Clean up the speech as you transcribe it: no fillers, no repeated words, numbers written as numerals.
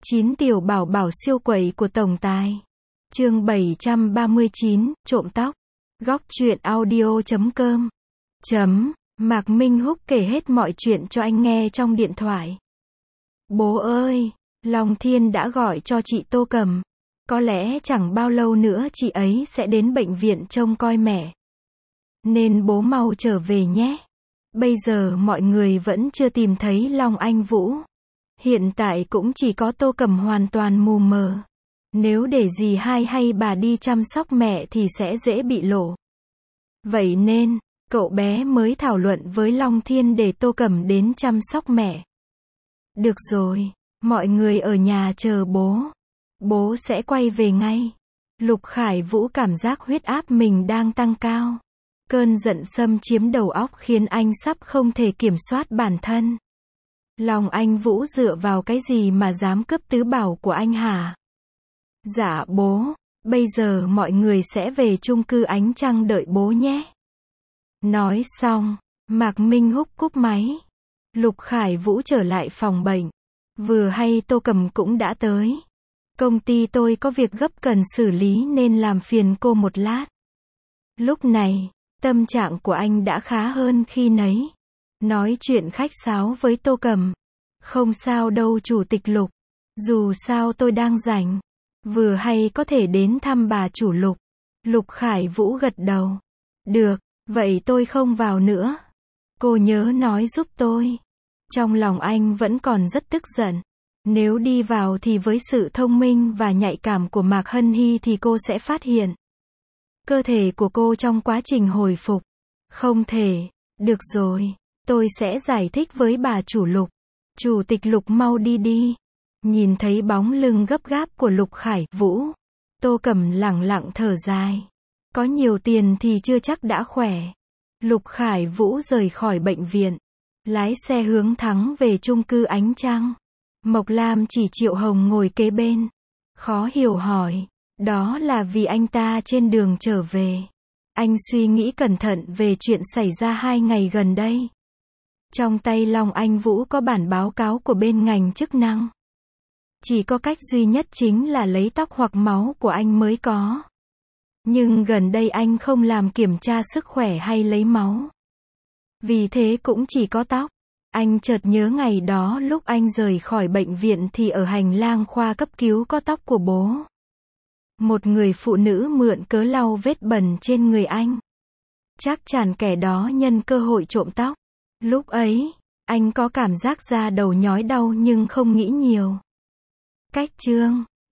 9 tiểu bảo bảo siêu quậy của tổng tài. Chương 739, trộm tóc. Góc truyện audio.com. Mạc Minh Húc kể hết mọi chuyện cho anh nghe trong điện thoại. Bố ơi, Long Thiên đã gọi cho chị Tô Cầm. Có lẽ chẳng bao lâu nữa chị ấy sẽ đến bệnh viện trông coi mẹ. Nên bố mau trở về nhé. Bây giờ mọi người vẫn chưa tìm thấy Long Anh Vũ. Hiện tại cũng chỉ có Tô Cầm hoàn toàn mù mờ. Nếu để dì hai hay bà đi chăm sóc mẹ thì sẽ dễ bị lộ. Vậy nên, cậu bé mới thảo luận với Long Thiên để Tô Cầm đến chăm sóc mẹ. Được rồi, mọi người ở nhà chờ bố. Bố sẽ quay về ngay. Lục Khải Vũ cảm giác huyết áp mình đang tăng cao. Cơn giận xâm chiếm đầu óc khiến anh sắp không thể kiểm soát bản thân. Long Anh Vũ dựa vào cái gì mà dám cướp tứ bảo của anh hả? Dạ bố, bây giờ mọi người sẽ về chung cư Ánh Trăng đợi bố nhé. Nói xong, Mạc Minh Húc cúp máy. Lục Khải Vũ trở lại phòng bệnh. Vừa hay Tô Cầm cũng đã tới. Công ty tôi có việc gấp cần xử lý nên làm phiền cô một lát. Lúc này, tâm trạng của anh đã khá hơn khi nấy. Nói chuyện khách sáo với Tô Cầm. Không sao đâu chủ tịch Lục. Dù sao tôi đang rảnh. Vừa hay có thể đến thăm bà chủ Lục. Lục Khải Vũ gật đầu. Được, vậy tôi không vào nữa. Cô nhớ nói giúp tôi. Trong lòng anh vẫn còn rất tức giận. Nếu đi vào thì với sự thông minh và nhạy cảm của Mạc Hân Hy thì cô sẽ phát hiện cơ thể của cô trong quá trình hồi phục. Không thể. Được rồi, tôi sẽ giải thích với bà chủ Lục. Chủ tịch Lục mau đi đi. Nhìn thấy bóng lưng gấp gáp của Lục Khải Vũ, Tô Cầm lẳng lặng thở dài. Có nhiều tiền thì chưa chắc đã khỏe. Lục Khải Vũ rời khỏi bệnh viện, lái xe hướng thẳng về chung cư Ánh Trăng. Mộc Lam chỉ Triệu Hồng ngồi kế bên. Khó hiểu hỏi, đó là vì anh ta trên đường trở về. Anh suy nghĩ cẩn thận về chuyện xảy ra 2 ngày gần đây. Trong tay Long Anh Vũ có bản báo cáo của bên ngành chức năng. Chỉ có cách duy nhất chính là lấy tóc hoặc máu của anh mới có. Nhưng gần đây anh không làm kiểm tra sức khỏe hay lấy máu. Vì thế cũng chỉ có tóc. Anh chợt nhớ ngày đó lúc anh rời khỏi bệnh viện thì ở hành lang khoa cấp cứu có tóc của bố. Một người phụ nữ mượn cớ lau vết bẩn trên người anh. Chắc chắn kẻ đó nhân cơ hội trộm tóc. Lúc ấy, anh có cảm giác da đầu nhói đau nhưng không nghĩ nhiều. Cách chương